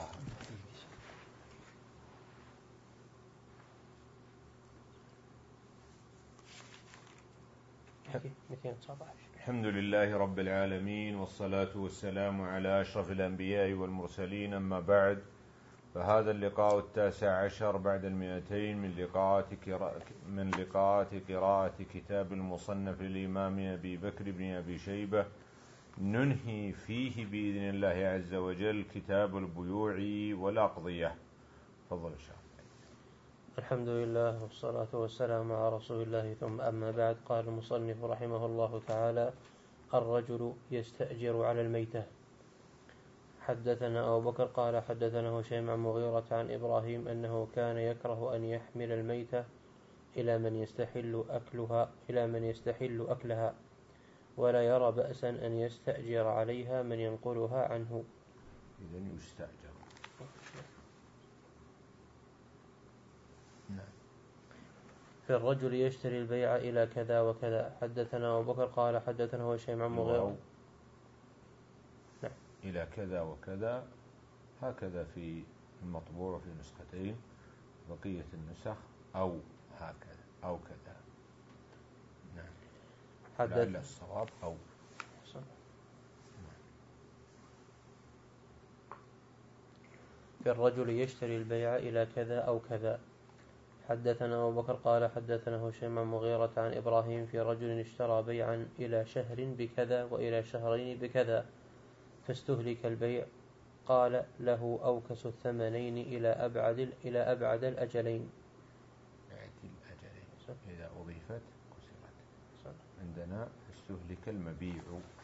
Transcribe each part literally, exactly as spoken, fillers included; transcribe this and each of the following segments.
الحمد لله رب العالمين، والصلاة والسلام على أشرف الأنبياء والمرسلين، أما بعد، فهذا اللقاء التاسع عشر بعد المئتين من لقاءات من لقاءات قراءة كتاب المصنف للإمام أبي بكر بن أبي شيبة، ننهي فيه بإذن الله عز وجل كتاب البيوع والأقضية. تفضل الشيخ. الحمد لله والصلاة والسلام على رسول الله، ثم أما بعد. قال المصنف رحمه الله تعالى: الرجل يستأجر على الميتة. حدثنا أبو بكر قال حدثنا هشيم عن مغيرة عن إبراهيم أنه كان يكره أن يحمل الميتة إلى من يستحل أكلها إلى من يستحل أكلها، ولا يرى بأسا أن يستأجر عليها من ينقلها عنه. إذن يستأجر. نعم. في الرجل يشتري البيع إلى كذا وكذا. حدثنا أبو بكر قال حدثنا هشيم عن مغيرة. نعم. إلى كذا وكذا، هكذا في المطبوع في نسختين، بقية النسخ أو هكذا أو كذا. نعم. لعل الصواب أو. في الرجل يشتري البيع إلى كذا أو كذا. حدثنا أبو بكر قال حدثنا هشيم عن مغيرة عن إبراهيم في رجل اشترى بيعا إلى شهر بكذا وإلى شهرين بكذا، فاستهلك البيع، قال له أوكس الثمنين إلى أبعد إلى أبعد الأجلين. الأجلين إذا أضيفت كسرت. عندنا استهلك المبيع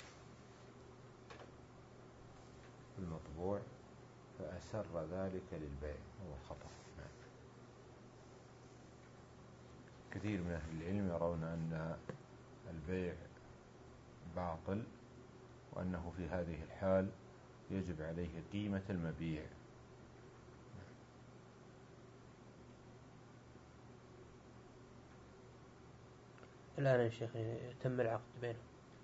المطبوع فأسر ذلك للبيع، هو خطأ. كثير من أهل العلم يرون أن البيع باطل، وأنه في هذه الحال يجب عليه قيمة المبيع. الآن يا شيخ تم العقد بينهم.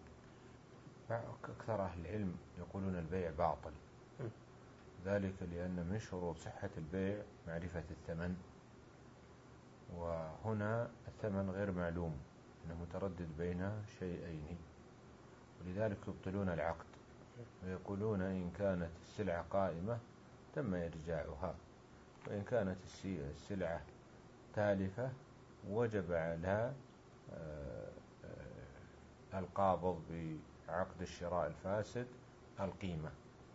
أكثر أهل العلم يقولون البيع باطل، ذلك لأن من شروط صحة البيع معرفة الثمن، وهنا الثمن غير معلوم، إنه متردد بين شيئين، ولذلك يبطلون العقد ويقولون إن كانت السلعة قائمة تم إرجاعها، وإن كانت السلعة تالفة وجب على القابض بعقد الشراء الفاسد القيمة.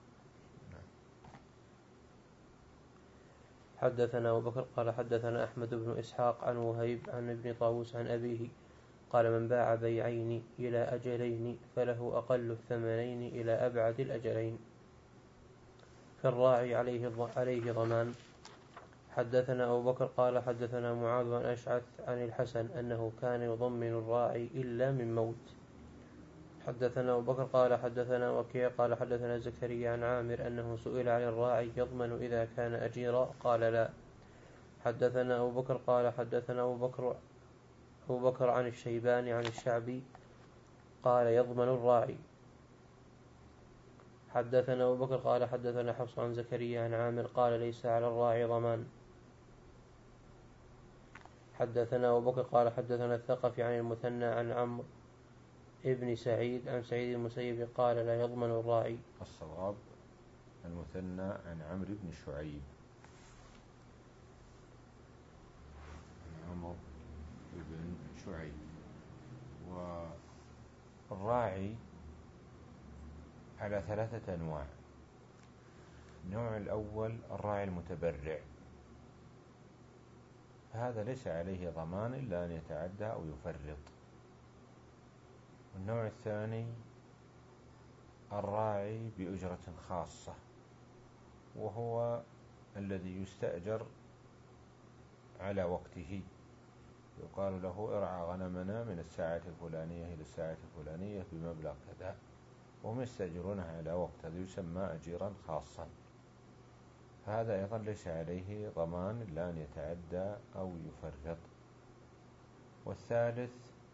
حدثنا أبو بكر قال حدثنا أحمد بن إسحاق عن وهيب عن ابن طاووس عن أبيه قال: من باع بيعين إلى أجلين فله أقل الثمنين إلى أبعد الأجلين، فالراعي عليه عليه ضمان. حدثنا أبو بكر قال حدثنا معاذ عن أشعث عن الحسن أنه كان يضمن الراعي إلا من موت. حدثنا أبو بكر قال حدثنا وكيع قال حدثنا زكريا عن عامر أنه سئل عن الراعي يضمن إذا كان أجيرا، قال لا. حدثنا أبو بكر قال حدثنا أبو بكر أبو بكر عن الشيباني عن الشعبي قال يضمن الراعي. حدثنا أبو بكر قال حدثنا حفص عن زكريا عن عامر قال ليس على الراعي ضمان. حدثنا أبو بكر قال حدثنا الثقفي عن المثنى عن عمرو ابن سعيد عن سعيد المسيب قال لا يضمن الراعي. الصواب المثنى عن عمرو بن شعيب عن عمرو بن شعيب. والراعي على ثلاثة أنواع. النوع الأول الراعي المتبرع، هذا ليس عليه ضمان إلا أن يتعدى أو يفرط. والنوع الثاني الراعي بأجرة خاصة، وهو الذي يستأجر على وقته، يقال له ارعى غنمنا من الساعة الفلانية إلى الساعة الفلانية بمبلغ كذا، وهم يستأجرونها على وقت، هذا يسمى أجيرا خاصا. هذا أيضا ليس عليه ضمان إلا أن يتعدى أو يفرط. والثالث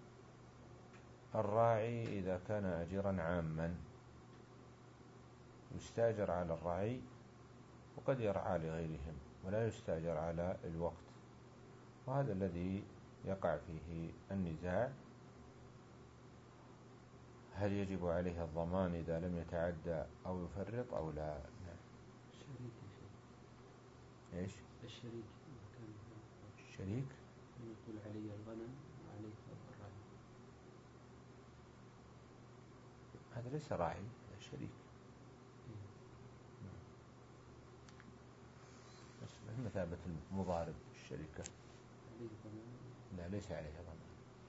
الراعي إذا كان أجيرا عاما، يستأجر على الرعي وقد يرعى لغيرهم ولا يستأجر على الوقت، وهذا الذي يقع فيه النزاع، هل يجب عليه الضمان إذا لم يتعدى أو يفرط أو لا؟ الشريك إيش؟ الشريك الشريك يقول علي الغنم وعليك الرعي، هذا ليس راعي، هذا شريك. بس مثابة المضارب الشركة، لا ليس عليه ضمان.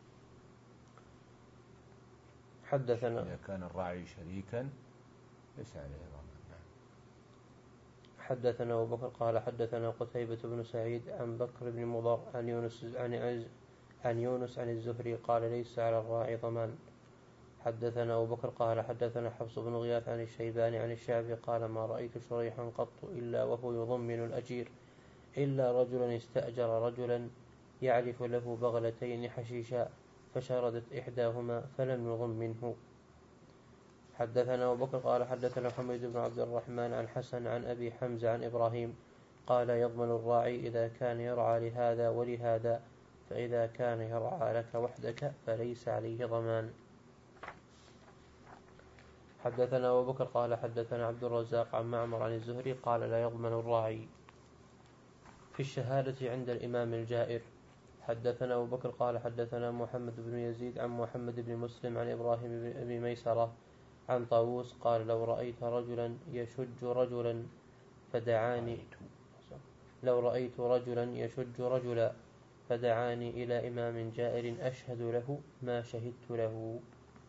حدثنا إذا كان الراعي شريكا ليس عليه ضمان. حدثنا أبو بكر قال حدثنا قتيبة بن سعيد عن بكر بن مضر عن يونس عن عز عن يونس عن الزهري قال ليس على الراعي ضمان. حدثنا أبو بكر قال حدثنا حفص بن غياث عن الشيباني عن الشعبي قال ما رأيت شريحا قط إلا وهو يضمن الأجير إلا رجلا استأجر رجلا يعرف له بغلتين حشيشا فشردت إحداهما فلم يضمنه. حدثنا أبو بكر قال حدثنا حميد بن عبد الرحمن عن حسن عن أبي حمزة عن إبراهيم قال يضمن الراعي إذا كان يرعى لهذا ولهذا، فإذا كان يرعى لك وحدك فليس عليه ضمان. حدثنا أبو بكر قال حدثنا عبد الرزاق عن معمر عن الزهري قال لا يضمن الراعي في الشهادة عند الإمام الجائر. حدثنا أبو بكر قال حدثنا محمد بن يزيد عن محمد بن مسلم عن إبراهيم بن أبي ميسرة عن طاووس قال لو رأيت رجلا يشج رجلا فدعاني لو رأيت رجلا يشج رجلا فدعاني إلى إمام جائر أشهد له ما شهدت له.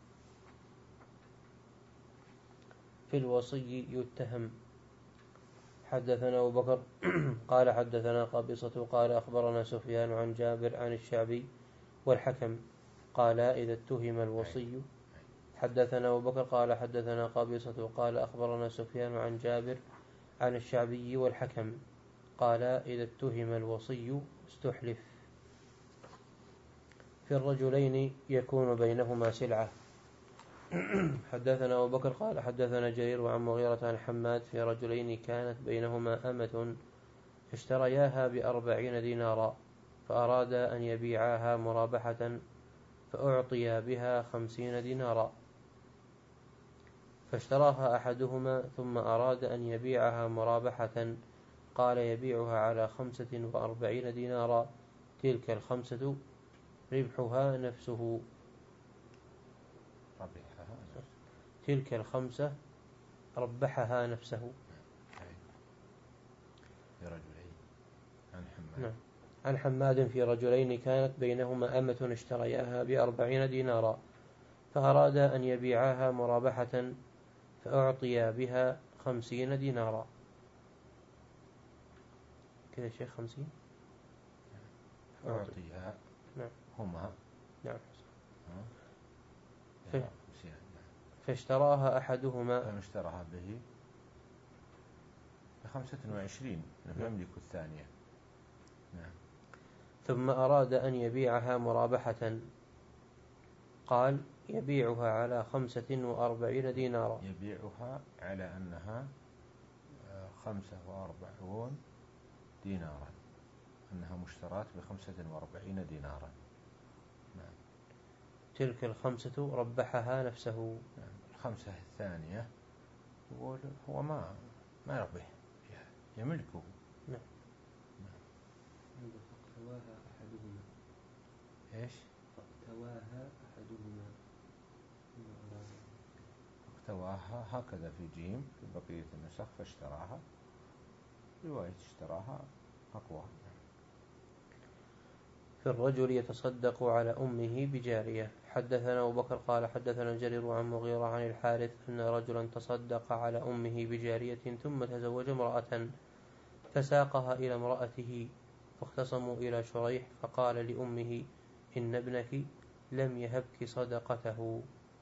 في الوصي يتهم. حدثنا أبو بكر قال حدثنا قابصة قال أخبرنا سفيان عن جابر عن الشعبي والحكم قال إذا اتهم الوصي. حدثنا أبو بكر قال حدثنا قابصة قال أخبرنا سفيان عن جابر عن الشعبي والحكم قال إذا اتهم الوصي استحلف. في الرجلين يكون بينهما سلعة. حدثنا أبو بكر قال حدثنا جرير وعن مغيرة عن حماد في رجلين كانت بينهما أمة اشترياها بأربعين دينارا فأراد أن يبيعاها مرابحة فأعطيا بها خمسين دينارا، فاشتراها أحدهما ثم أراد أن يبيعها مرابحة قال يبيعها على خمسة وأربعين دينارا، تلك الخمسة ربحها نفسه تلك الخمسة ربحها نفسه. نعم. عن حماد في رجلين كانت بينهما أمة اشترياها بأربعين دينارا فأراد أن يبيعاها مرابحة فأعطيا بها خمسين دينارا. كذا شيخ خمسين أعطيها نعم. هما نعم. ف... فاشتراها أحدهما فاشتراها به بخمسة وعشرين يملك الثانية. نعم. ثم أراد أن يبيعها مرابحة قال يبيعها على خمسة وأربعين دينارا يبيعها على أنها خمسة وأربعون دينارا، أنها مشترات بخمسة وأربعين دينارا. نعم. تلك الخمسة ربحها نفسه. نعم. الخمسة الثانية يقول هو ما ما يربح فيها، يملكه. نعم. فاقتواها أحدهما. إيش؟ فاقتواها أحدهما. اقتواها هكذا في جيم في بقية النسخ فاشتراها، رواية اشتراها أقوى. في الرجل يتصدق على أمه بجارية. حدثنا أبو بكر قال حدثنا جرير عن مغيرة عن الحارث أن رجلا تصدق على أمه بجارية ثم تزوج امرأة فساقها إلى امرأته فاختصموا إلى شريح فقال لأمه إن ابنك لم يهبك صدقته.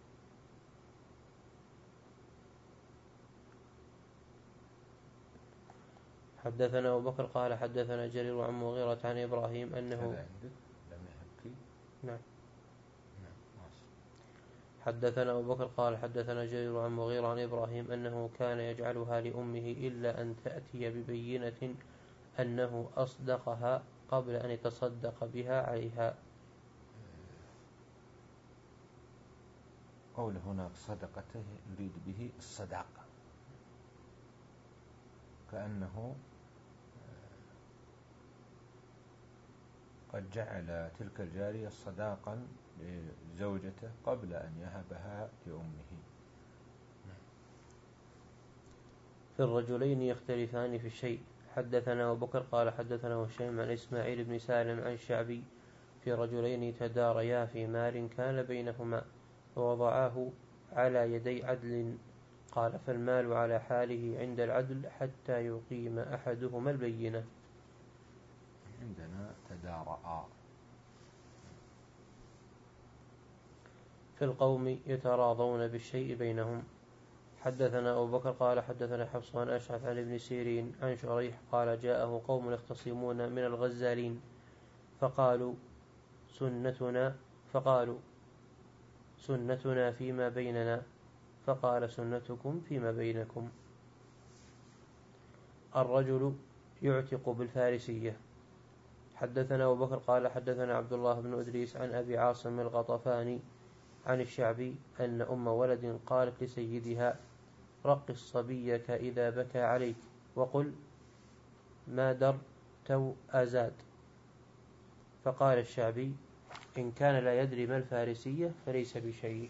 حدثنا أبو بكر قال حدثنا جرير عن مغيرة عن إبراهيم أنه لم يهبك. نعم. حدثنا أبو بكر قال حدثنا جرير عن مغيرة عن إبراهيم أنه كان يجعلها لأمه إلا أن تأتي ببينة أنه أصدقها قبل أن يتصدق بها عليها. قول هناك صدقته يريد به الصداقة، كأنه قد جعل تلك الجارية صداقا لزوجته قبل أن يهبها لأمه. في الرجلين يختلفان في الشيء. حدثنا أبو بكر قال حدثنا هشيم عن إسماعيل بن سالم عن الشعبي في رجلين تداريا في مال كان بينهما ووضعاه على يدي عدل، قال فالمال على حاله عند العدل حتى يقيم أحدهما البينة. عندنا تدارأ. في القوم يتراضون بالشيء بينهم. حدثنا أبو بكر قال حدثنا حفص عن أشعث عن ابن سيرين عن شريح قال جاءه قوم يختصمون من الغزالين فقالوا سنتنا فقالوا سنتنا فيما بيننا، فقال سنتكم فيما بينكم. الرجل يعتق بالفارسية. حدثنا أبو بكر قال حدثنا عبد الله بن أدريس عن أبي عاصم الغطفاني عن الشعبي أن أم ولد قالت لسيدها رق صبيك إذا بكى عليك وقل ما در تو أزاد. فقال الشعبي إن كان لا يدري ما الفارسية فليس بشيء.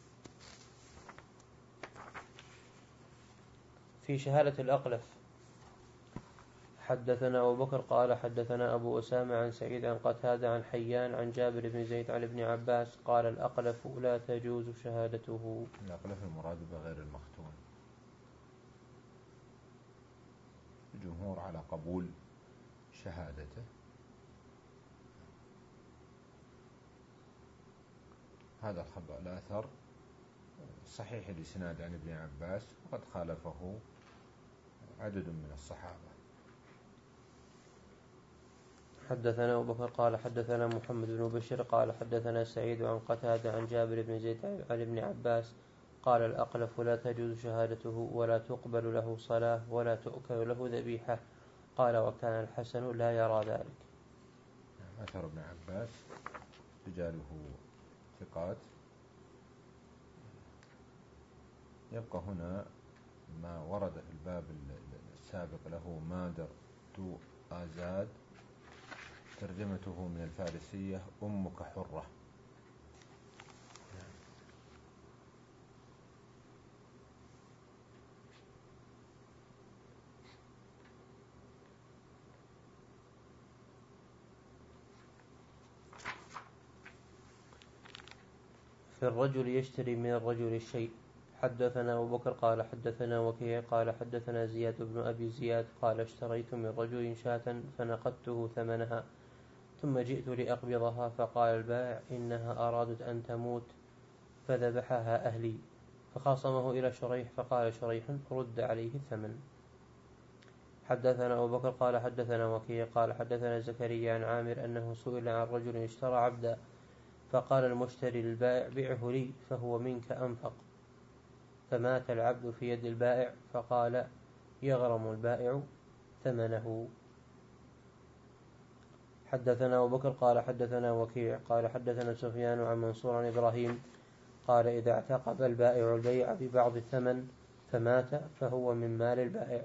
في شهادة الأقلف. حدثنا أبو بكر قال حدثنا أبو أسامة عن سعيد عن قتادة عن حيان عن جابر بن زيد عن ابن عباس قال الأقلف لا تجوز شهادته. الأقلف المراد بغير المختون. الجمهور على قبول شهادته. هذا الخبر الأثر صحيح الإسناد عن ابن عباس وقد خالفه عدد من الصحابة. حدثنا أبو بكر قال حدثنا محمد بن بشير قال حدثنا سعيد عن قتادة عن جابر بن زيد عن ابن عباس قال الأقلف لا تجوز شهادته ولا تقبل له صلاة ولا تؤكل له ذبيحة. قال وكان الحسن لا يرى ذلك. أثر ابن عباس رجاله ثقات. يبقى هنا ما ورد في الباب السابق له مادر تو آزاد، ترجمته من الفارسية أمك حرة. في الرجل يشتري من الرجل الشيء. حدثنا أبو بكر قال حدثنا وكيع قال حدثنا زياد بن أبي زياد قال اشتريت من رجل شاة فنقدته ثمنها ثم جئت لأقبضها فقال البائع إنها أرادت أن تموت فذبحها أهلي، فخاصمه إلى شريح فقال شريح رد عليه الثمن. حدثنا أبو بكر قال حدثنا وكيع قال حدثنا زكريا عن عامر أنه سئل عن رجل اشترى عبدا فقال المشتري للبائع بعه لي فهو منك أنفق، فمات العبد في يد البائع فقال يغرم البائع ثمنه. حدثنا أبو بكر قال حدثنا وكيع قال حدثنا سفيان عن منصور عن إبراهيم قال إذا اعتقب البائع البيع ببعض الثمن فمات فهو من مال البائع.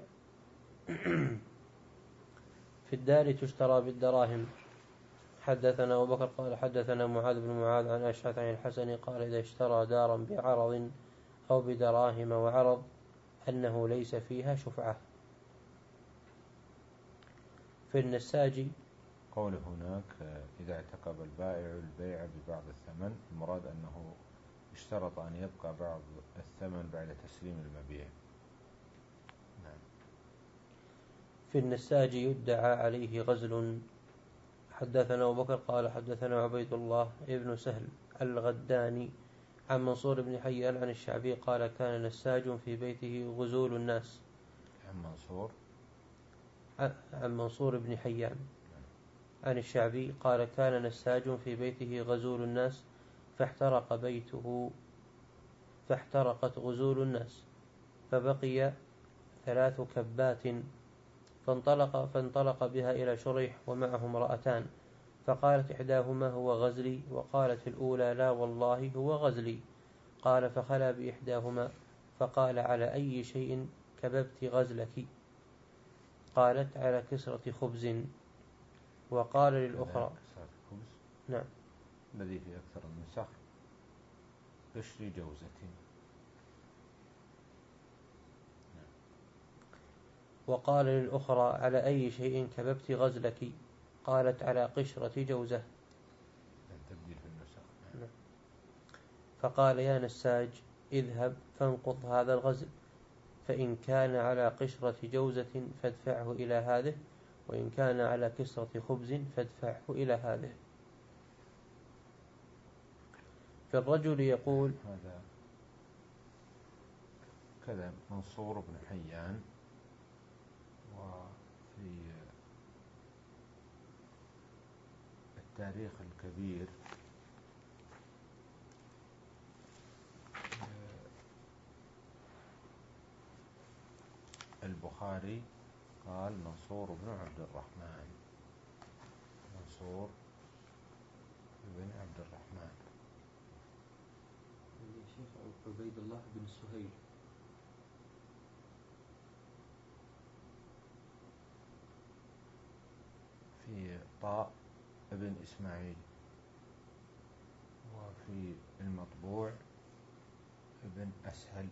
في الدار تشترى بالدراهم. حدثنا أبو بكر قال حدثنا معاذ بن معاذ عن أشعث عن الحسن قال إذا اشترى دارا بعرض أو بدراهم وعرض أنه ليس فيها شفعة. في النساج. قول هناك إذا اعتقب البائع البيع ببعض الثمن، المراد أنه اشترط أن يبقى بعض الثمن بعد تسليم المبيع. نعم. في النساج يدعى عليه غزل. حدثنا أبو بكر قال حدثنا عبيد الله ابن سهل الغداني عن منصور بن حيان عن الشعبي قال كان نساج في بيته غزول الناس. عن منصور عن منصور بن حيان عن الشعبي قال كان نساج في بيته غزول الناس فاحترق بيته فاحترقت غزول الناس، فبقي ثلاث كبات، فانطلق, فانطلق بها إلى شريح ومعه امرأتان، فقالت إحداهما هو غزلي، وقالت الأولى لا والله هو غزلي. قال فخلا بإحداهما فقال على أي شيء كببت غزلك؟ قالت على كسرة خبز. وقال للأخرى كسرة خبز. نعم. الذي في أكثر النسخ قشر جوزة. وقال للأخرى على أي شيء كببت غزلك؟ قالت على قشرة جوزة. تبديل في النسخ. نعم. فقال يا نساج اذهب فانقض هذا الغزل، فإن كان على قشرة جوزة فادفعه إلى هذه، وإن كان على كسرة خبز فادفعه إلى هذه. فالرجل يقول هذا كذا منصور بن حيان. وفي التاريخ الكبير البخاري قال منصور بن عبد الرحمن. منصور بن عبد الرحمن. يا شيخ عبيد الله بن سهيل. في طاء ابن إسماعيل. وفي المطبوع ابن أسهل.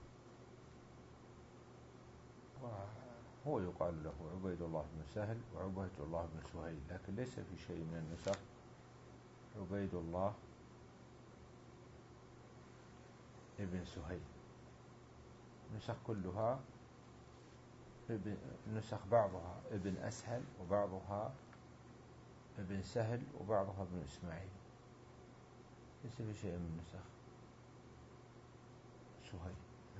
وهو يقال له عبيد الله بن سهل وعبيد الله بن سهيل، لكن ليس في شيء من النسخ عبيد الله ابن سهيل. نسخ كلها ابن نسخ بعضها ابن أسهل وبعضها ابن سهل وبعضها ابن إسماعيل. ليس في شيء من نسخ سهيل.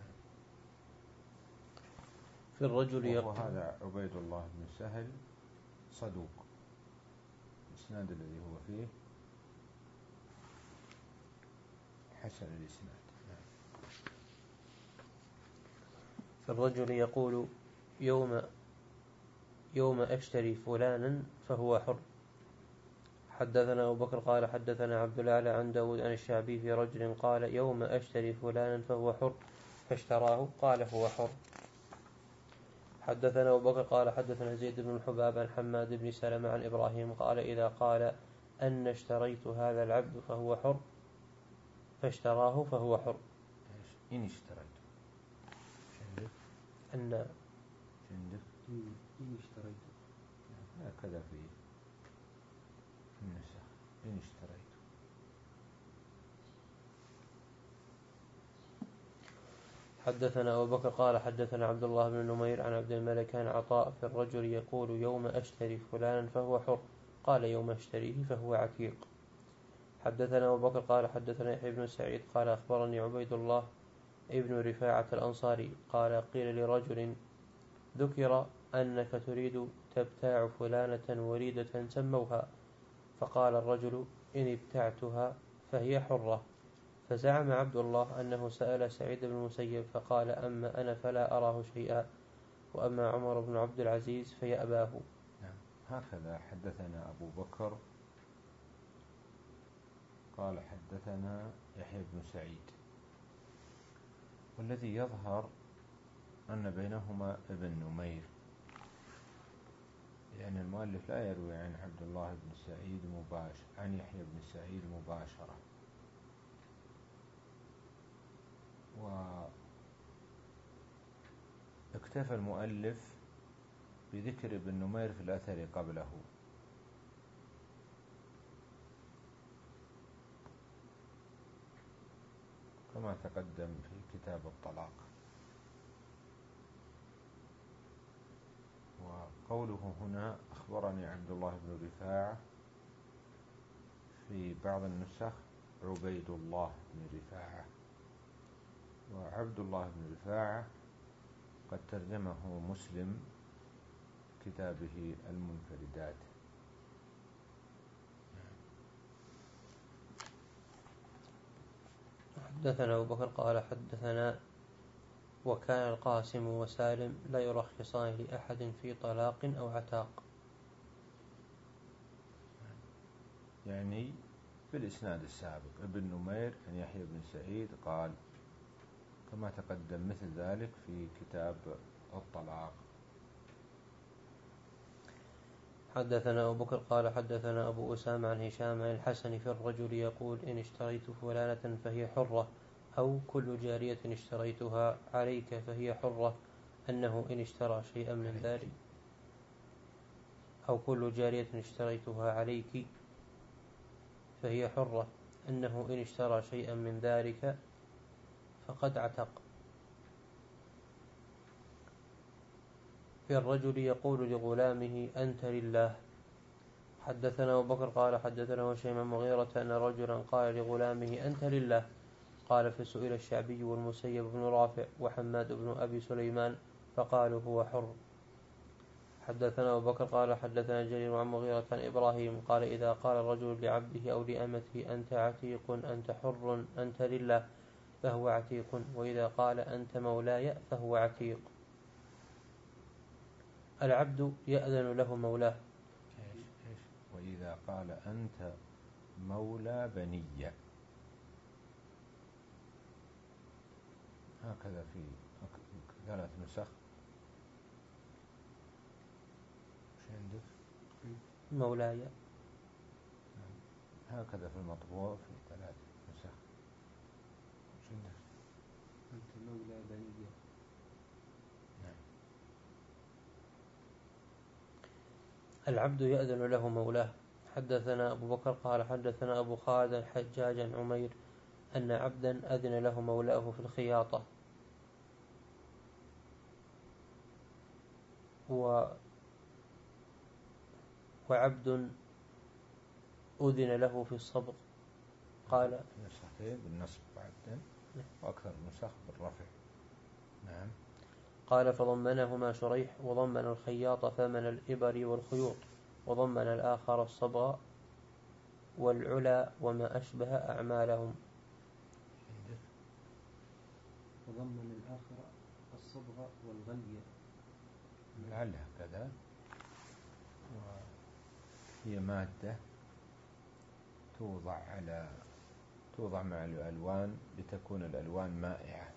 في الرجل يقول وهذا عبيد الله بن سهل صدوق. الإسناد الذي هو فيه حسن الإسناد. في الرجل يقول يوم يوم أشتري فلانا فهو حر. حدثنا أبو بكر قال حدثنا عبد الأعلى عن داود عن الشعبي في رجل قال يوم أشتري فلانا فهو حر فاشتراه قال هو حر. حدثنا أبو بكر قال حدثنا زيد بن الحباب عن حماد بن سلمة عن إبراهيم قال إذا قال أن اشتريت هذا العبد فهو حر فاشتراه فهو حر. إن اشتريت أن إن اشتريت هكذا في النسخ إن اشتريت. حدثنا أبو بكر قال حدثنا عبد الله بن نمير عن عبد الملك عن عطاء في الرجل يقول يوم أشتري فلانا فهو حر قال يوم أشتريه فهو عتيق. حدثنا أبو بكر قال حدثنا يحيى بن سعيد قال أخبرني عبيد الله ابن رفاعة الأنصاري قال قيل لرجل ذكر أنك تريد تبتاع فلانة وليدة سموها، فقال الرجل إن ابتعتها فهي حرة. فزعم عبد الله أنه سأل سعيد بن المسيب فقال أما أنا فلا أراه شيئا، وأما عمر بن عبد العزيز فيأباه. نعم. هكذا حدثنا أبو بكر قال حدثنا يحيى بن سعيد، والذي يظهر أن بينهما ابن نمير، لأن يعني المؤلف لا يروي عن عبد الله بن سعيد مباشر عن يحيى بن سعيد مباشرة. واكتفى المؤلف بذكر ابن نمير في الأثر قبله. كما تقدم في كتاب الطلاق. وقوله هنا أخبرني عبد الله بن رفاعة، في بعض النسخ عبيد الله بن رفاعة، وعبد الله بن رفاعة قد ترجمه مسلم كتابه المنفردات. حدثنا أبو بكر قال حدثنا وكان القاسم وسالم لا يرخصان لأحد في طلاق أو عتاق. يعني في الإسناد السابق ابن نمير عن يحيى بن سعيد قال كما تقدم مثل ذلك في كتاب الطلاق. حدثنا أبو بكر قال حدثنا أبو أسامة عن هشام عن الحسن في الرجل يقول إن اشتريت فلانة فهي حرة، أو كل جارية اشتريتها عليك فهي حرة، أنه إن اشترى شيئا من ذلك أو كل جارية اشتريتها عليك فهي حرة، أنه إن اشترى شيئا من ذلك فقد عتق. في الرجل يقول لغلامه أنت لله. حدثنا أبو بكر قال حدثنا هشيم بن مغيرة أن رجلا قال لغلامه أنت لله. قال فسئل الشعبي والمسيب بن رافع وحماد بن أبي سليمان فقالوا هو حر. حدثنا أبو بكر قال حدثنا جرير عن مغيرة عن إبراهيم قال إذا قال الرجل لعبده أو لأمته أنت عتيق أنت حر أنت لله فهو عتيق، وإذا قال أنت مولاي فهو عتيق. العبد يأذن له مولاه. إيش إيش وإذا قال أنت مولى بني، هكذا في ثلاث نسخ. وش عندك؟ مولاي هكذا في المطبوع في ثلاث نسخ. وش عندك؟ أنت مولى بني. نعم. العبد يأذن له مولاه. حدثنا أبو بكر قال حدثنا أبو خالد الحجاج عن عمير أن عبدا أذن له مولاه في الخياطة، و وعبد أذن له في الصبغ. قال نسختين بالنصب عبدا وأكثر نسخ بالرفع. نعم. قال فضمنهما شريح وضمن الخياط ثمن الإبر والخيوط، وضمن الآخر الصبغ والعلا وما أشبه أعمالهم. وضمن الآخر الصبغ والغلي. لعلها كذا. وهي مادة توضع على توضع مع الألوان لتكون الألوان مائعة.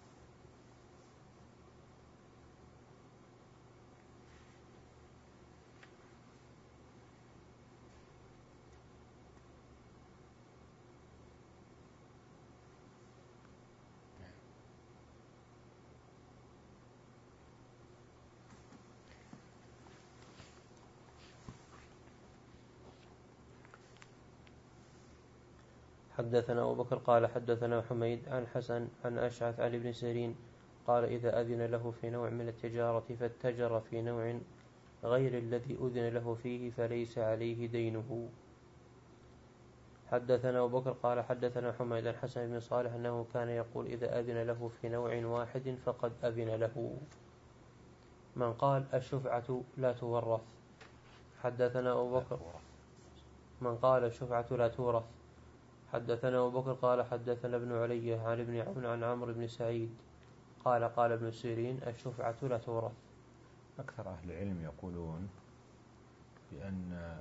حدثنا أبو بكر قال حدثنا حميد عن حسن عن أشعث عن ابن سيرين قال إذا أذن له في نوع من التجارة فاتجر في نوع غير الذي أذن له فيه فليس عليه دينه. حدثنا أبو بكر قال حدثنا حميد عن حسن بن صالح أنه كان يقول إذا أذن له في نوع واحد فقد أذن له. من قال الشفعة لا تورث. حدثنا أبو بكر من قال الشفعة لا تورث. حدثنا أبو بكر قال حدثنا ابن علي عن ابن عون عن عمرو بن سعيد قال قال ابن سيرين الشفعة لا تورث. أكثر أهل العلم يقولون بأن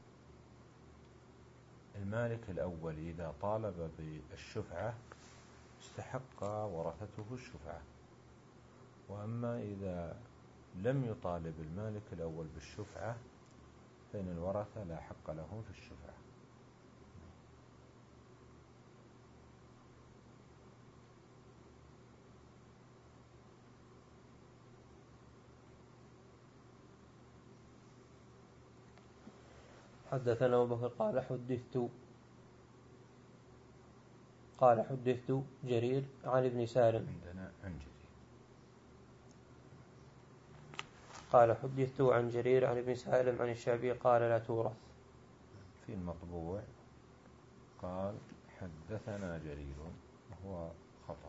المالك الأول إذا طالب بالشفعة استحق ورثته الشفعة، وأما إذا لم يطالب المالك الأول بالشفعة فإن الورثة لا حق لهم في الشفعة. حدثنا أبو بكر قال حدثت قال حدثت جرير عن ابن سالم عندنا عن جرير قال حدثت عن جرير عن ابن سالم عن الشعبي قال لا تورث. في المطبوع قال حدثنا جرير وهو خطأ.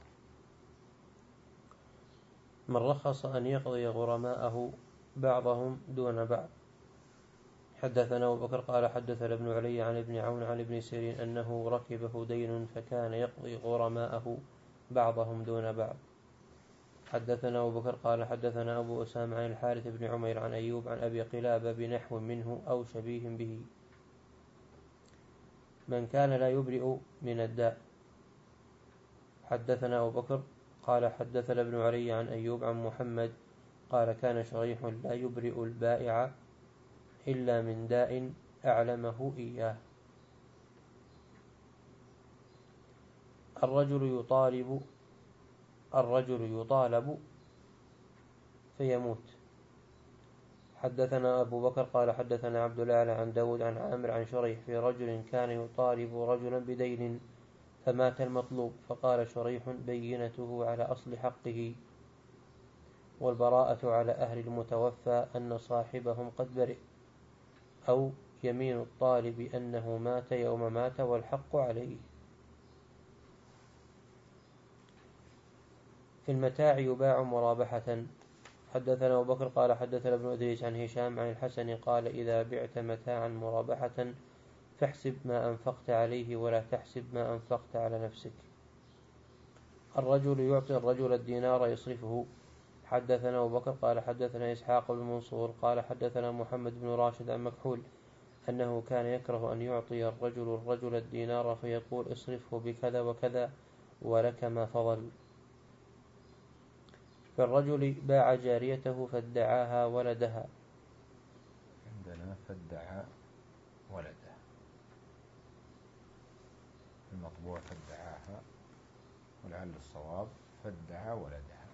من رخص أن يقضي غرماءه بعضهم دون بعض. حدثنا أبو بكر قال حدثنا ابن علي عن ابن عون عن ابن سيرين أنه ركبه دين فكان يقضي غرماءه بعضهم دون بعض. حدثنا أبو بكر قال حدثنا أبو أسامة عن الحارث بن عمير عن أيوب عن أبي قلابة بنحو منه أو شبيه به. من كان لا يبرئ من الداء. حدثنا أبو بكر قال حدثنا ابن علي عن أيوب عن محمد قال كان شريح لا يبرئ البائع إلا من داء أعلمه إياه. الرجل يطالب الرجل يطالب فيموت. حدثنا أبو بكر قال حدثنا عبد الأعلى عن داود عن عامر عن شريح في رجل كان يطالب رجلا بدين فمات المطلوب فقال شريح بينته على أصل حقه والبراءة على أهل المتوفى أن صاحبهم قد برئ، أو يمين الطالب أنه مات يوم مات والحق عليه. في المتاع يباع مرابحة. حدثنا أبو بكر قال حدثنا ابن أدريس عن هشام عن الحسن قال إذا بعت متاعا مرابحة فاحسب ما أنفقت عليه ولا تحسب ما أنفقت على نفسك. الرجل يعطي الرجل الدينار يصرفه. حدثنا أبو بكر قال حدثنا إسحاق بن منصور قال حدثنا محمد بن راشد عن مكحول أنه كان يكره أن يعطي الرجل الرجل الدينار فيقول اصرفه بكذا وكذا ولك ما فضل. فالرجل باع جاريته فادعاها ولدها. عندنا فادعى ولدها، المطبوع فادعاها ولعل الصواب فادعى ولدها.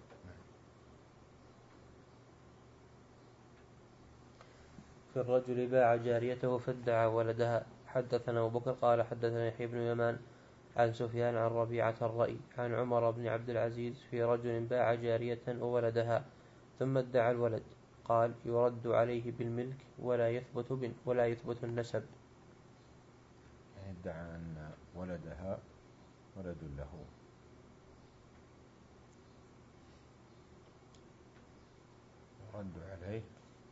في الرجل باع جاريته فادعى ولدها. حدثنا أبو بكر قال حدثنا يحيى بن يمان عن سفيان عن ربيعة الرأي عن عمر بن عبد العزيز في رجل باع جارية وولدها ثم ادعى الولد قال يرد عليه بالملك ولا يثبت بن ولا يثبت النسب. يعني ادعى أن ولدها ولد له، يرد عليه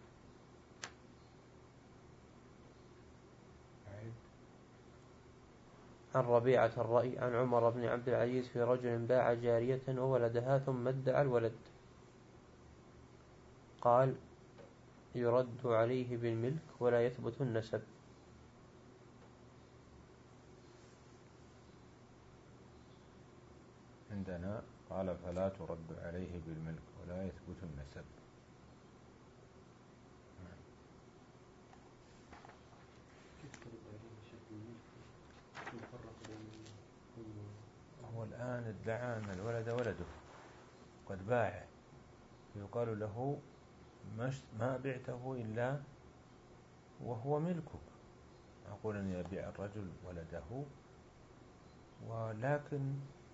عن ربيعة الرأي عن عمر بن عبد العزيز في رجل باع جارية وولدها ثم ادعى الولد قال يرد عليه بالملك ولا يثبت النسب. عندنا قال فلا ترد عليه بالملك ولا يثبت النسب. هو الآن ادعى أن الولد ولده قد باعه، يقال له ما بعته إلا وهو ملكك. أقول أن يبيع الرجل ولده، ولكن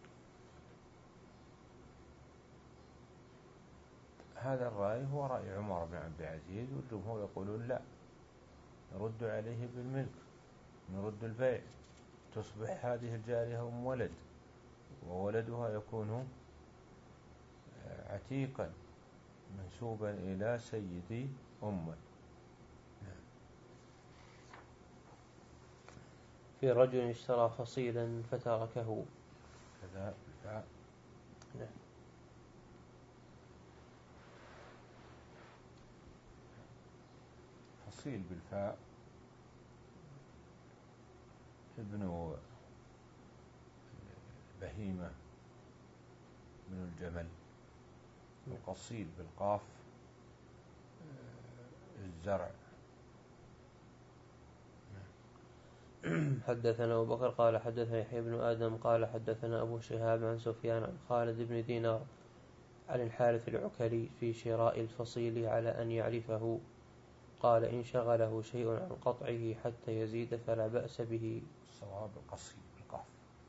هذا الرأي هو رأي عمر بن عبد العزيز، والجمهور يقولون لا، نرد عليه بالملك، نرد البيع، تصبح هذه الجارية أم ولد وولدها يكون عتيقا منسوبا إلى سيد أمه. في رجل اشترى فصيلا فتركه. كذا بالفاء. نعم. فصيل بالفاء ابن بهيمة من الجمل. القصيد بالقاف الزرع. حدثنا أبو بكر قال حدثنا يحيى بن آدم قال حدثنا أبو شهاب عن سفيان عن خالد بن دينار عن الحارث العكري في شراء الفصيل على أن يعرفه قال إن شغله شيء عن قطعه حتى يزيد فلا بأس به. الصواب القصيد بالقاف.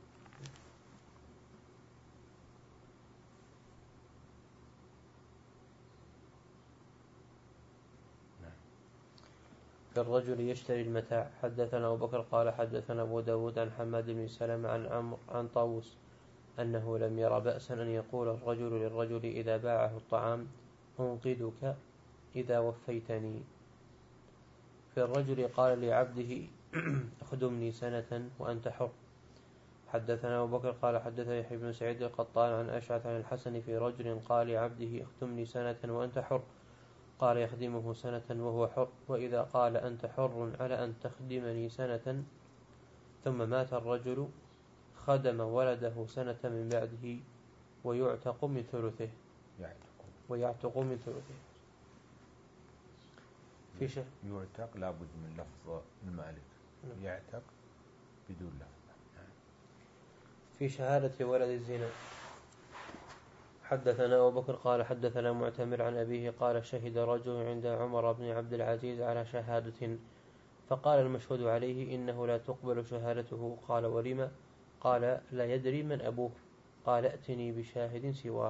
كالرجل يشتري المتاع. حدثنا أبو بكر قال حدثنا أبو داود عن حماد بن سلمة عن عمرو عن طاووس أنه لم ير بأسا أن يقول الرجل للرجل إذا باعه الطعام أنقذك إذا وفيتني. في الرجل قال لعبده اخدمني سنة وأنت حر. حدثنا أبو بكر قال حدثنا يحيى بن سعيد القطان عن أشعث عن الحسن في رجل قال لعبده اخدمني سنة وأنت حر، قال يخدمه سنة وهو حر. وإذا قال أنت حر على أن تخدمني سنة ثم مات الرجل خدم ولده سنة من بعده ويعتق من ثلثه ويعتق من ثلثه. في شيء يعتق لابد من لفظ المالك، يعتق بدون لفظ. في شهادة ولد الزنا. حدثنا أبو بكر قال حدثنا معتمر عن أبيه قال شهد رجل عند عمر بن عبد العزيز على شهادة، فقال المشهود عليه إنه لا تقبل شهادته. قال ولم؟ قال لا يدري من أبوه. قال ائتني بشاهد سواه.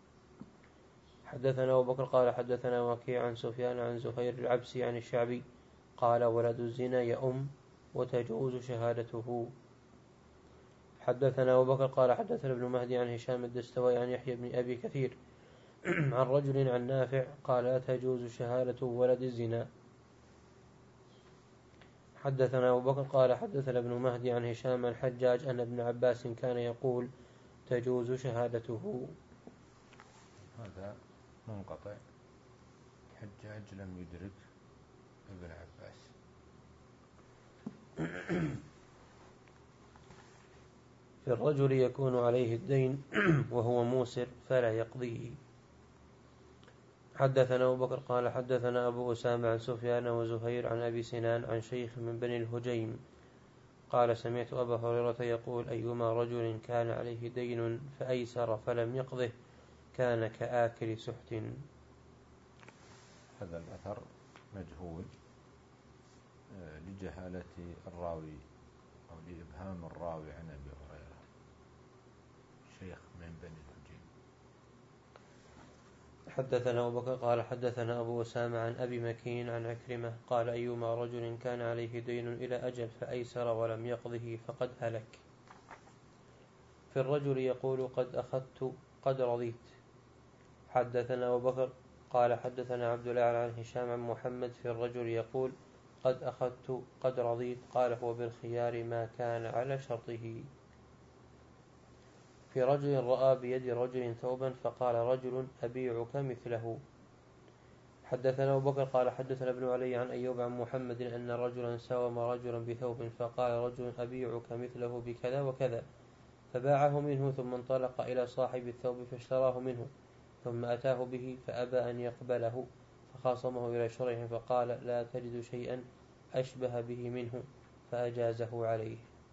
حدثنا أبو بكر قال حدثنا وكيع عن سفيان عن زهير العبسي عن الشعبي قال ولد الزنا يؤم وتجوز شهادته. حدثنا أبو بكر قال حدثنا ابن مهدي عن هشام الدستوائي عن يحيى بن أبي كثير عن رجل عن نافع قال لا تجوز شهادة ولد الزنا. حدثنا أبو بكر قال حدثنا ابن مهدي عن هشام الحجاج أن ابن عباس كان يقول تجوز شهادته. هذا منقطع، حجاج لم يدرك ابن عباس. في الرجل يكون عليه الدين وهو موسر فلا يقضيه. حدثنا أبو بكر قال حدثنا أبو أسامة عن سفيان وزهير عن أبي سنان عن شيخ من بني الهجيم قال سمعت أبا هريرة يقول أيما رجل كان عليه دين فأيسر فلم يقضه كان كآكل سحت. هذا الأثر مجهول لجهالة الراوي أو لإبهام الراوي عن أبي هريرة، شيخ من بني الهجيم. حدثنا أبو بكر قال حدثنا أبو أسامة عن أبي مكين عن عكرمة قال أيما رجل كان عليه دين إلى أجل فأيسر ولم يقضه فقد هلك. في الرجل يقول قد أخذت قد رضيت. حدثنا أبو بكر قال حدثنا عبد الله عن هشام عن محمد في الرجل يقول قد أخذت قد رضيت قال هو بالخيار ما كان على شرطه. في رجل رأى بيد رجل ثوبا فقال رجل أبيعك مثله. حدثنا أبو بكر قال حدثنا ابن علي عن أيوب عن محمد أن رجلا ساوم رجلا بثوب فقال رجل أبيعك مثله بكذا وكذا، فباعه منه ثم انطلق إلى صاحب الثوب فاشتراه منه ثم أتاه به فأبى أن يقبله فخاصمه إلى شريح فقال لا تجد شيئا أشبه به منه فأجازه عليه.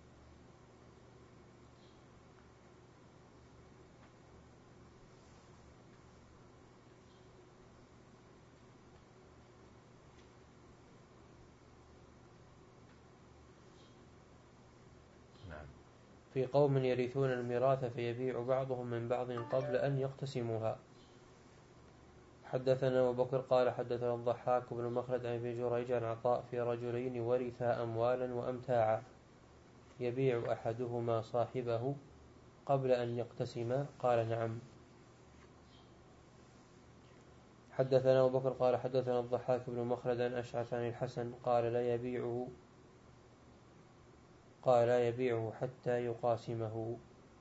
نعم. في قوم يرثون الميراث فيبيع بعضهم من بعض قبل أن يقتسموها. حدثنا أبو بكر قال حدثنا الضحاك بن مخلد عن ابن جريج عن عطاء في رجلين ورثا أموالا وأمتاعا يبيع أحدهما صاحبه قبل أن يقتسما قال نعم. حدثنا أبو بكر قال حدثنا الضحاك بن مخلد عن أشعث عن الحسن قال لا يبيعه قال لا يبيعه حتى يقاسمه.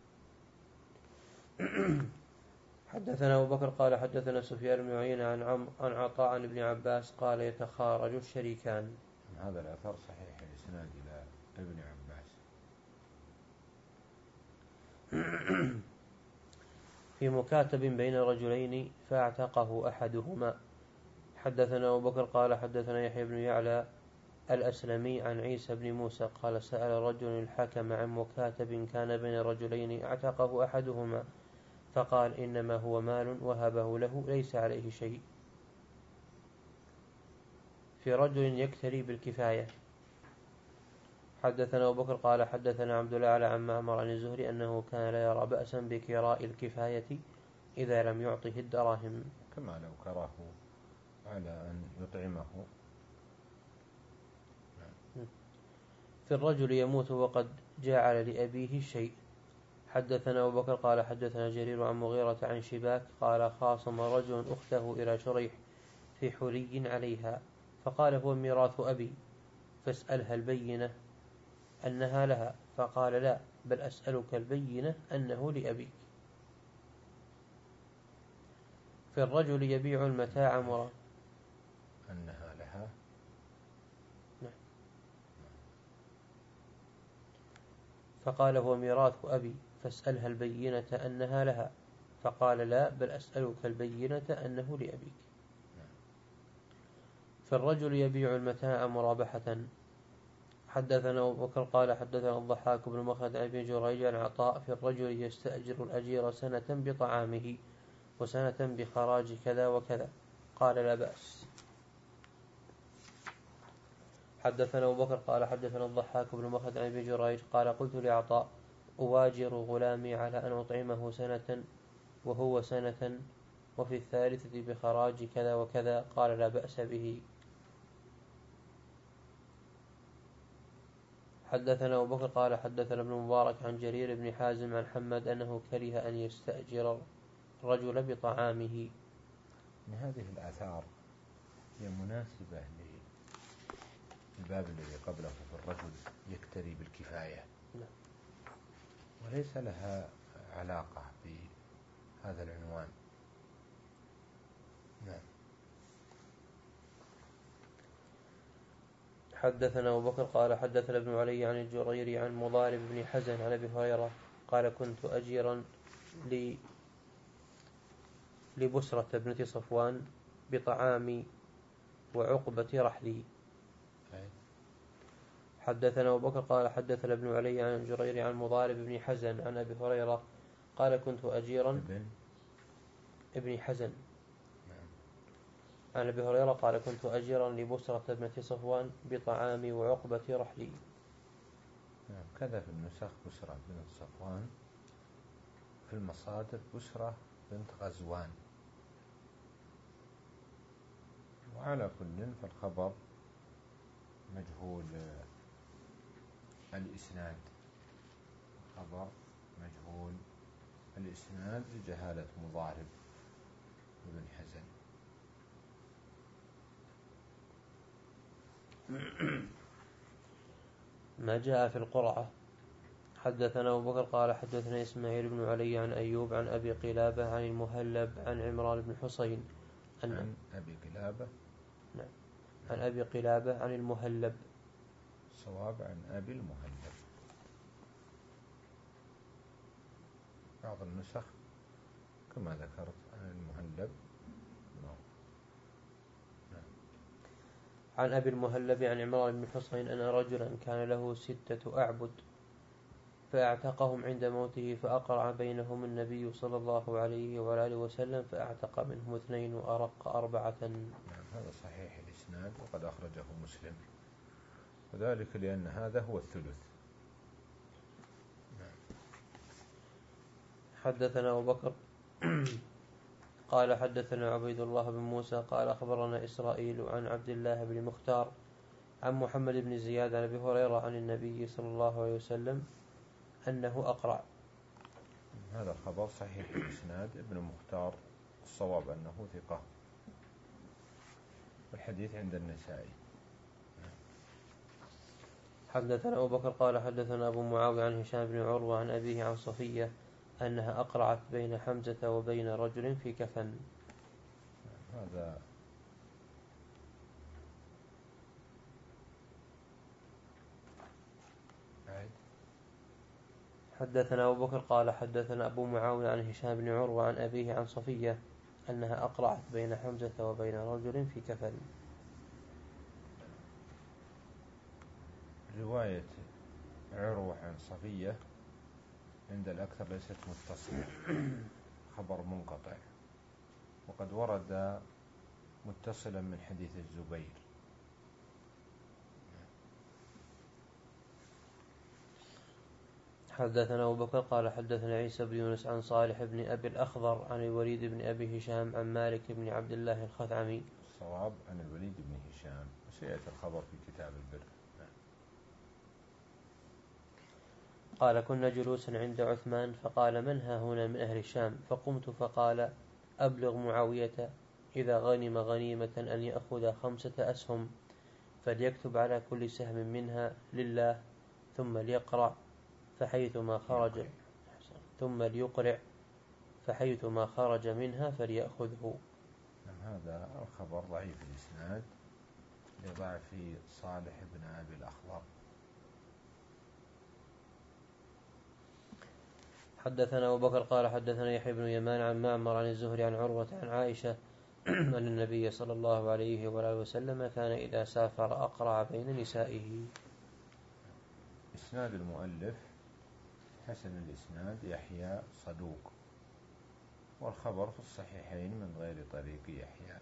حدثنا أبو بكر قال حدثنا سفيان بن عيينة عن عم عن عطاء عن ابن عباس قال يتخارج الشريكان. هذا الأثر صحيح الإسناد إلى ابن عباس. في مكاتب بين رجلين فاعتقه أحدهما. حدثنا أبو بكر قال حدثنا يحيى بن يعلى الأسلمي عن عيسى بن موسى قال سأل رجل الحكم عن مكاتب كان بين رجلين اعتقه أحدهما فقال إنما هو مال وهبه له ليس عليه شيء. في رجل يكتري بالكفاية. حدثنا أبو بكر قال حدثنا عبد الله عن معمر عن الزهري أنه كان لا يرى بأسا بكراء الكفاية إذا لم يعطه الدراهم، كما لو كراه على أن يطعمه. في الرجل يموت وقد جعل لأبيه شيء. حدثنا أبو بكر قال حدثنا جرير عن مغيرة عن شباك قال خاصم رجل أخته إلى شريح في حلي عليها فقال هو ميراث أبي فاسألها البينة أنها لها، فقال لا بل أسألك البينة أنه لأبيك. في الرجل يبيع المتاع مرا أنها لها. فقال هو ميراث أبي فاسألها البينة أنها لها، فقال لا بل أسألك البينة أنه لأبيك. في الرجل يبيع المتاع مرابحة. حدثنا أبو بكر قال حدثنا الضحاك بن مخلد عن ابن جريج عن عطاء في الرجل يستأجر الأجير سنة بطعامه وسنة بخراج كذا وكذا، قال لا بأس. حدثنا أبو بكر قال حدثنا الضحاك بن مخلد عن ابن جريج قال قلت لعطاء أواجر غلامي على أن أطعمه سنة وهو سنة وفي الثالثة بخراج كذا وكذا، قال لا بأس به. حدثنا أبو بكر قال حدثنا ابن مبارك عن جرير بن حازم عن حماد أنه كره أن يستأجر الرجل بطعامه. من هذه الآثار هي مناسبة للباب الذي قبله في الرجل يكتري بالكفاية، وليس لها علاقة بهذا العنوان. نعم. حدثنا أبو بكر قال حدثنا ابن علي عن الجريري عن مضارب بن حزن عن أبي هريرة قال كنت أجيرا لبسرة ابنة صفوان بطعامي وعقبة رحلي. حدثنا أبو بكر قال حدثنا ابن علي عن الجريري عن مضارب بن حزن عن أبي هريرة قال كنت أجيرا ابن, ابن حزن عن أبي هريرة قال كنت أجيرا لبسرة ابنة صفوان بطعامي وعقبة رحلي. نعم. كذا في النسخ بسرة بنت صفوان، في المصادر بسرة بنت غزوان. وعلى كل فالخبر مجهول الإسناد، خبر مجهول الإسناد لجهالة مضارب بن حزن. ما جاء في القرعة. حدثنا أبو بكر قال حدثنا إسماعيل بن علي عن أيوب عن أبي قلابة عن المهلب عن عمران بن حسين أن عن أبي قلابة نعم عن أبي قلابة عن المهلب، صواب عن أبي المهلب. بعض النسخ كما ذكرت عن المهلب. عن أبي المهلب عن عمران بن حسين أن رجلا كان له ستة أعبد فأعتقهم عند موته فأقرع بينهم النبي صلى الله عليه وآله وسلم فأعتق منهم اثنين وأرق أربعة. نعم. هذا صحيح الإسناد وقد أخرجه مسلم، وذلك لأن هذا هو الثلث. نعم. حدثنا أبو بكر قال حدثنا عبيد الله بن موسى قال أخبرنا إسرائيل عن عبد الله بن مختار عن محمد بن زياد عن أبي هريرة عن النبي صلى الله عليه وسلم أنه أقرع. هذا الخبر صحيح الإسناد. ابن مختار الصواب أنه ثقة، والحديث عند النسائي. حدثنا أبو بكر قال حدثنا أبو معاوية عن هشام بن عروة عن أبيه عن صفية أنها أقرعت بين حمزة وبين رجل في كفن. هذا عيد. حدثنا أبو بكر قال حدثنا أبو معاوية عن هشام بن عروة عن أبيه عن صفية أنها أقرعت بين حمزة وبين رجل في كفن. رواية عروة عن صفية عند الأكثر ليست متصلة، خبر منقطع، وقد ورد متصلا من حديث الزبير. حدثنا أبو بكر قال حدثنا عيسى بن يونس عن صالح بن أبي الأخضر عن الوليد بن أبي هشام عن مالك بن عبد الله الخثعمي. الصواب عن الوليد بن هشام، وسيأتي الخبر في كتاب البر. قال كنا جلوسا عند عثمان فقال من ها هنا من أهل الشام؟ فقمت فقال أبلغ معاوية إذا غنم غنيمة أن يأخذ خمسة أسهم فليكتب على كل سهم منها لله ثم ليقرع فحيثما خرج ثم ليقرع فحيثما خرج منها فليأخذه. هذا الخبر ضعيف الإسناد لضعف صالح بن أبي الأخضر. حدثنا أبو بكر قال حدثنا يحيى بن يمان عن معمر عن الزهري عن عروة عن عائشة أن النبي صلى الله عليه وآله وسلم كان إذا سافر أقرع بين نسائه. إسناد المؤلف حسن الإسناد يحيى صدوق، والخبر في الصحيحين من غير طريق يحيى.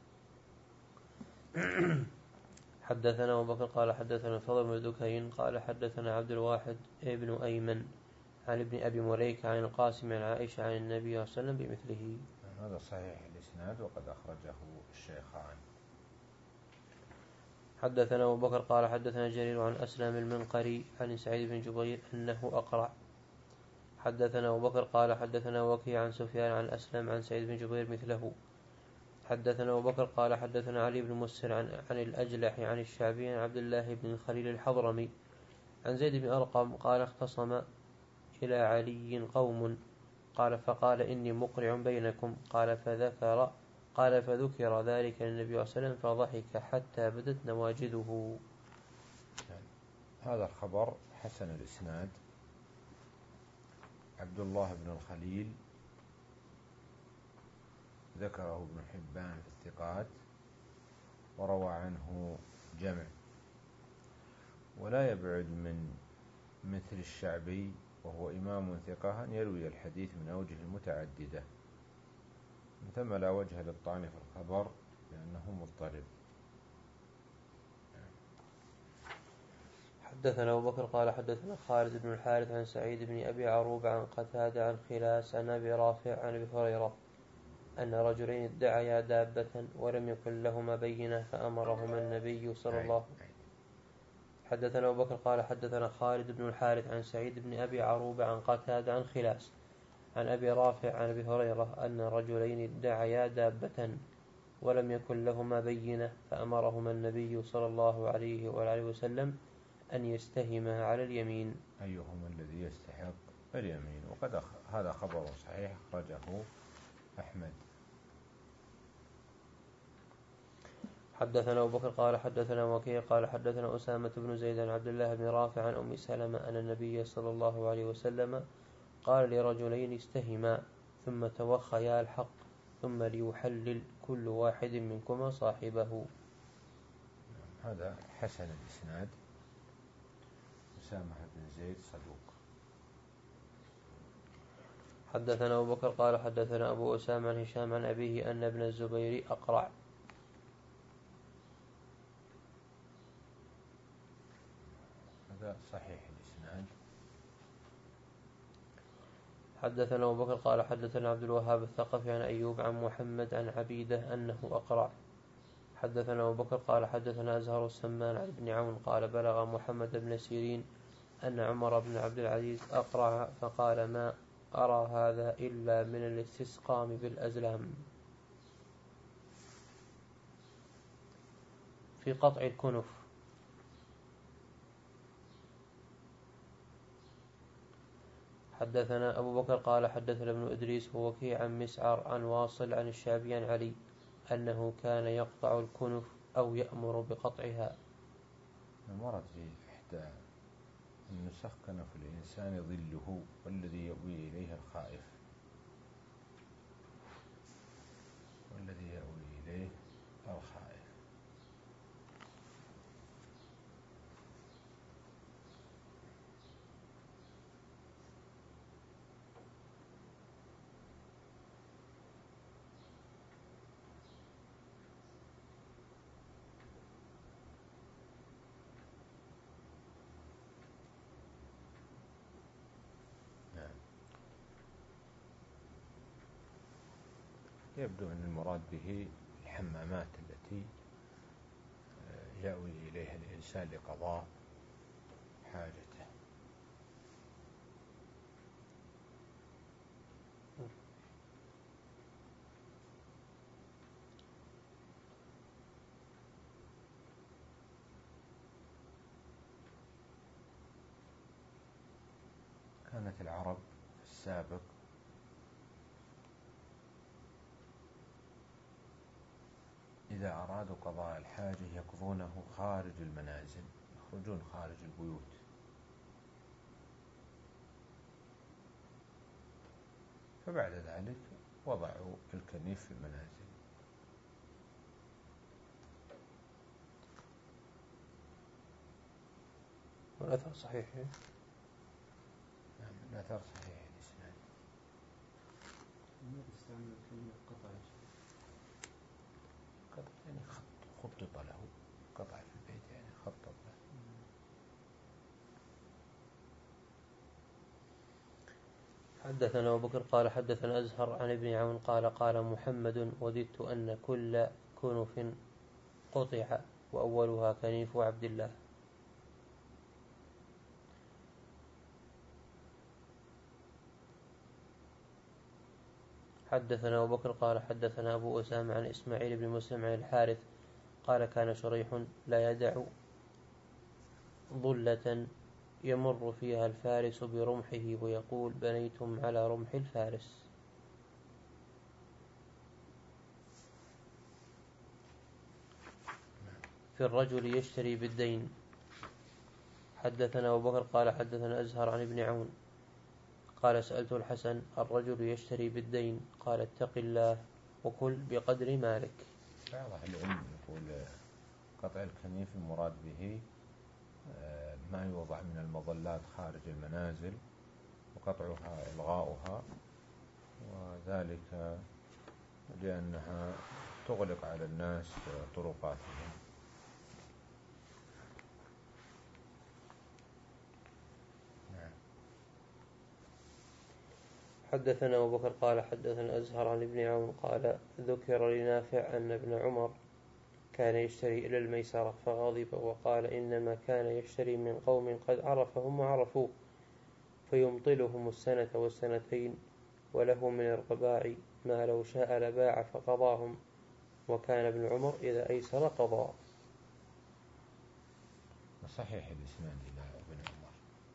حدثنا أبو بكر قال حدثنا الفضل بن دكين قال حدثنا عبد الواحد ابن أيمن عن ابن أبي مليك عن القاسم عن عائشة عن النبي صلى الله عليه وسلم بمثله. هذا صحيح الإسناد وقد أخرجه الشيخان. حدثنا أبو بكر قال حدثنا جرير عن أسلم المنقري عن سعيد بن جبير أنه أقرع. حدثنا أبو بكر قال حدثنا وكيع عن سفيان عن أسلم عن سعيد بن جبير مثله. حدثنا أبو بكر قال حدثنا علي بن مسر عن, عن الأجلح عن الشعبي عن عبد الله بن الخليل الحضرمي عن زيد بن أرقم قال اختصم إلى علي قوم قال فقال إني مقرع بينكم قال فذكر قال فذكر ذلك للنبي صلى الله عليه وسلم فضحك حتى بدت نواجذه. هذا الخبر حسن الإسناد. عبد الله بن الخليل ذكره ابن حبان في الثقات وروى عنه جمع، ولا يبعد من مثل الشعبي وهو إمام ثقة أن يروي الحديث من أوجه متعددة، من ثم لا وجه للطعن في الخبر لأنه مضطرب. حدثنا أبو بكر قال حدثنا خالد بن الحارث عن سعيد بن أبي عروبة عن قتادة عن خلاس عن أبي رافع عن أبي هريرة أن رجلين ادعيا دابة ولم يكن لهما بينة فأمرهما النبي صلى الله عليه وسلم. حدثنا أبو بكر قال حدثنا خالد بن الحارث عن سعيد بن أبي عروبة عن قتادة عن خلاس عن أبي رافع عن أبي هريرة أن رجلين ادعيا دابة ولم يكن لهما بينة فأمرهما النبي صلى الله عليه وآله وسلم أن يستهما على اليمين. أيهما الذي يستحق اليمين؟ وقد هذا خبر صحيح أخرجه أحمد. حدثنا أبو بكر قال حدثنا وكيع قال حدثنا أسامة بن زيد عن عبد الله بن رافع عن أم سلمة أن النبي صلى الله عليه وسلم قال لرجلين استهما ثم توخيا الحق ثم ليحلل كل واحد منكما صاحبه. هذا حسن الإسناد. أسامة بن زيد صدوق. حدثنا أبو بكر قال حدثنا أبو أسامة عن هشام عن أبيه أن ابن الزبير أقرع. هذا صحيح الإسناد. حدثنا أبو بكر قال حدثنا عبد الوهاب الثقفي عن أيوب عن محمد عن عبيدة أنه أقرع. حدثنا أبو بكر قال حدثنا أزهر السمان عن ابن عون قال بلغ محمد بن سيرين أن عمر بن عبد العزيز أقرع فقال ما أرى هذا إلا من الاستسقام بالأزلام في قطع الكنف. حدثنا أبو بكر قال حدثنا ابن إدريس ووكيع عن مسعر عن واصل عن الشعبي عن علي أنه كان يقطع الكنف أو يأمر بقطعها. ورد في إحدى النسخ كنف الإنسان ظله والذي يأوي إليه الخائف، والذي يأوي إليه الخائف. يبدو أن المراد به الحمامات التي يأوي إليها الإنسان لقضاء حاجته. كانت العرب في السابق إذا أرادوا قضاء الحاجة يقضونه خارج المنازل، يخرجون خارج البيوت، فبعد ذلك وضعوا الكنيف في المنازل. والأثر صحيح. نعم الأثر صحيح الإسناد. ما تستعمل كلمة قطع قطع يعني خطط له، قطع في البيت يعني خطط له. حدثنا أبو بكر قال حدثنا أزهر عن ابن عون قال قال محمد وددت أن كل كنف قطع وأولها كنيف عبد الله. حدثنا أبو بكر قال حدثنا أبو أسامة عن إسماعيل بن مسلم عن الحارث قال كان شريح لا يدع ظلة يمر فيها الفارس برمحه ويقول بنيتم على رمح الفارس. في الرجل يشتري بالدين. حدثنا أبو بكر قال حدثنا أزهر عن ابن عون قال سألت الحسن الرجل يشتري بالدين قال اتق الله وكل بقدر مالك. بعض أهل العلم يقول قطع الكنيف المراد به ما يوضع من المظلات خارج المنازل وقطعها إلغاؤها، وذلك لأنها تغلق على الناس طرقاتهم. نعم. حدثنا أبو بكر قال حدثنا أزهر عن ابن عون قال ذكر لنافع أن ابن عمر كان يشتري إلى الميسرة فغضب وقال إنما كان يشتري من قوم قد عرفهم وعرفوه فيمطلهم السنة والسنتين وله من الرباع ما لو شاء لباع فقضاهم، وكان ابن عمر إذا أيسر قضى. صحيح الإسناد إلى ابن عمر.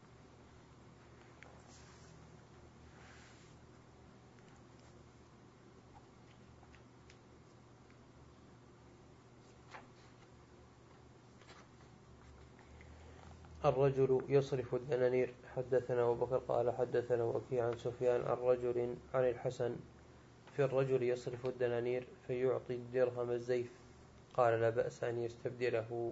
الرجل يصرف الدنانير. حدثنا أبو بكر قال حدثنا وكيع عن سفيان عن رجل عن الحسن في الرجل يصرف الدنانير فيعطي الدرهم الزيف قال لا بأس أن يستبدله.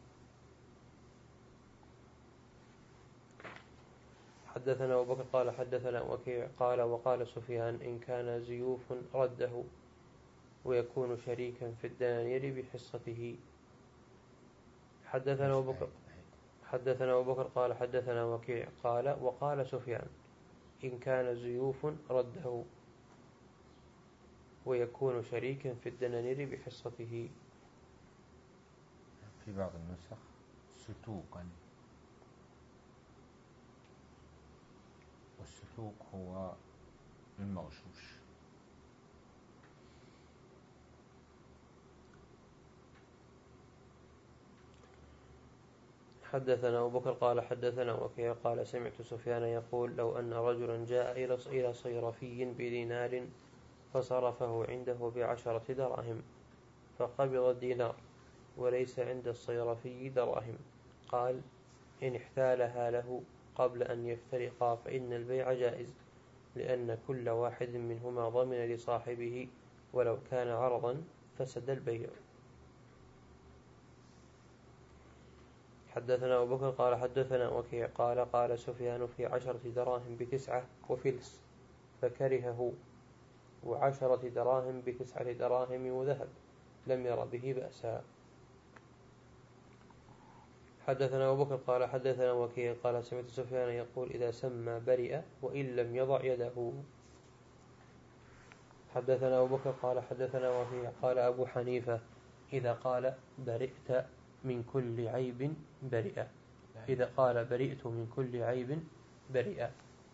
حدثنا أبو بكر قال حدثنا وكيع قال وقال سفيان إن كان زيوف رده ويكون شريكا في الدنانير بحصته. حدثنا أبو بكر حدثنا أبو بكر قال حدثنا وكيع قال وقال سفيان إن كان زيوف رده ويكون شريكا في الدنانير بحصته. في بعض النسخ ستوقا، والستوق هو المغشوش. حدثنا أبو بكر قال حدثنا وكيع قال سمعت سفيان يقول لو أن رجلا جاء إلى صيرفي بدينار فصرفه عنده بعشرة دراهم فقبض الدينار وليس عند الصيرفي دراهم قال إن احتالها له قبل أن يفترقا فإن البيع جائز لأن كل واحد منهما ضمن لصاحبه ولو كان عرضا فسد البيع. حدثنا أبو بكر قال حدثنا وكيع قال قال سفيان في عشرة دراهم بتسعة وفلس فكرهه وعشرة دراهم بتسعة دراهم وذهب لم ير به بأسا. حدثنا أبو بكر قال حدثنا وكيع قال سمعت سفيان يقول إذا سمى برئ وإن لم يضع يده. حدثنا أبو بكر قال حدثنا وكيع قال أبو حنيفة إذا قال برئت من كل عيب برئ، إذا قال برئت من كل عيب برئ.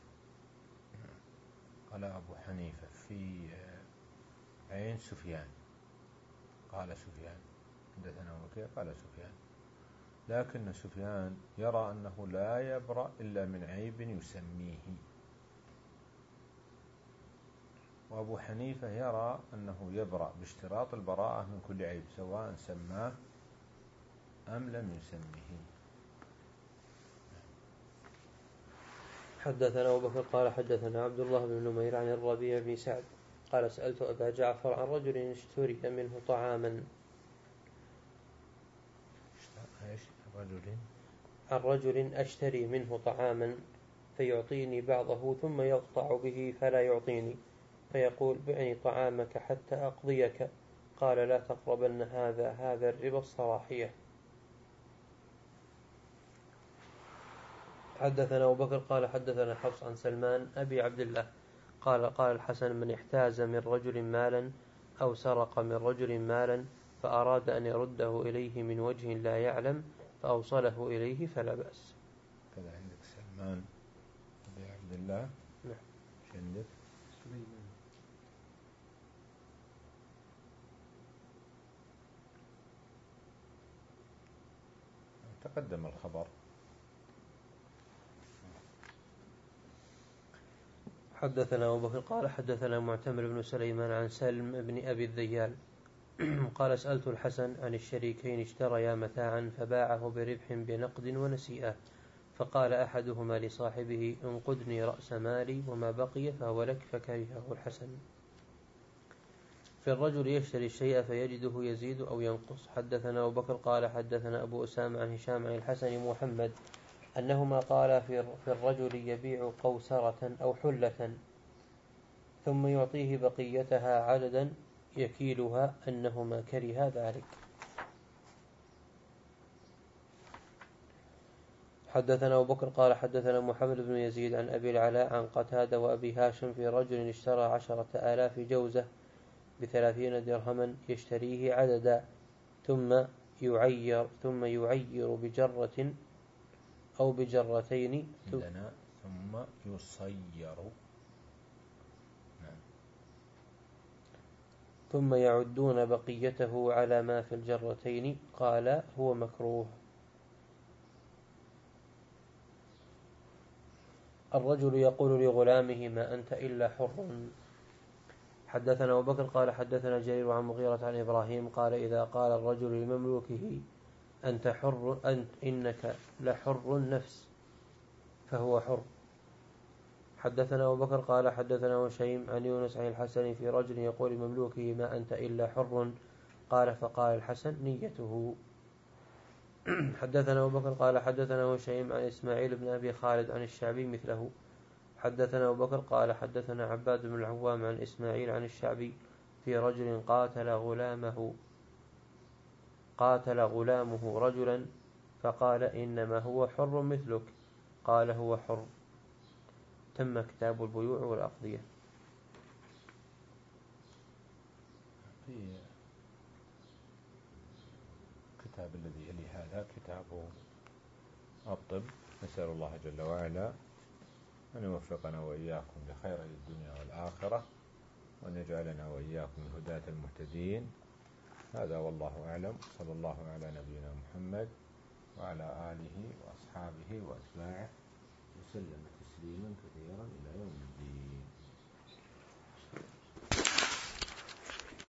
قال أبو حنيفة في عين سفيان، قال سفيان حدثنا وكيع قال سفيان، لكن سفيان يرى أنه لا يبرأ إلا من عيب يسميه، وأبو حنيفة يرى أنه يبرأ باشتراط البراءة من كل عيب سواء سماه أم لم يسمه. حدثنا أبو بكر قال حدثنا عبد الله بن نمير عن الربيع بن سعد قال سألت أبا جعفر عن رجل اشتري منه طعاما عن رجل أشتري منه طعاما فيعطيني بعضه ثم يقطع به فلا يعطيني فيقول بعني طعامك حتى أقضيك قال لا تقربن هذا هذا الربا الصراحية. حدثنا أبو بكر قال حدثنا حفص عن سلمان أبي عبد الله قال قال الحسن من احتاز من رجل مالا أو سرق من رجل مالا فأراد أن يرده إليه من وجه لا يعلم فأوصله إليه فلا بأس. كذا عندك سلمان أبي عبد الله. نعم. شو عندك؟ سليمان. تقدم الخبر. حدثنا أبو بكر قال حدثنا معتمر بن سليمان عن سلم بن أبي الذيال قال سألت الحسن عن الشريكين اشتريا متاعا فباعه بربح بنقد ونسيئة فقال أحدهما لصاحبه انقدني رأس مالي وما بقي فهو لك فكرهه الحسن. في الرجل يشتري الشيء فيجده يزيد أو ينقص. حدثنا أبو بكر قال حدثنا أبو أسامة عن هشام عن الحسن محمد أنهما قال في الرجل يبيع قوسرة أو حلة ثم يعطيه بقيتها عددا يكيلها أنهما كرها ذلك. حدثنا أبو بكر قال حدثنا محمد بن يزيد عن أبي العلاء عن قتادة وأبي هاشم في رجل اشترى عشرة آلاف جوزة بثلاثين درهما يشتريه عددا ثم يعير ثم يعير بجرة أو بجرتين عندنا ثم يصير. نعم. ثم يعدون بقيته على ما في الجرتين قال هو مكروه. الرجل يقول لغلامه ما أنت إلا حر. حدثنا أبو بكر قال حدثنا جرير عن مغيرة عن إبراهيم قال إذا قال الرجل لمملوكه أنت حر أنت إنك لحر النفس فهو حر. حدثنا أبو بكر قال حدثنا وشيم عن يونس عن الحسن في رجل يقول لمملوكه ما أنت إلا حر قال فقال الحسن نيته. حدثنا أبو بكر قال حدثنا وشيم عن إسماعيل بن أبي خالد عن الشعبي مثله. حدثنا أبو بكر قال حدثنا عباد بن العوام عن إسماعيل عن الشعبي في رجل قاتل غلامه قاتل غلامه رجلا فقال إنما هو حر مثلك قال هو حر. تم كتاب البيوع والأقضية. في كتاب الذي يلي هذا كتاب الطب. نسأل الله جل وعلا أن يوفقنا وإياكم لخير الدنيا والآخرة وأن يجعلنا وإياكم الهداة المهتدين. هذا والله أعلم. صلى الله على نبينا محمد وعلى آله وأصحابه وأتباعه وسلم تسليما كثيرا إلى يوم الدين.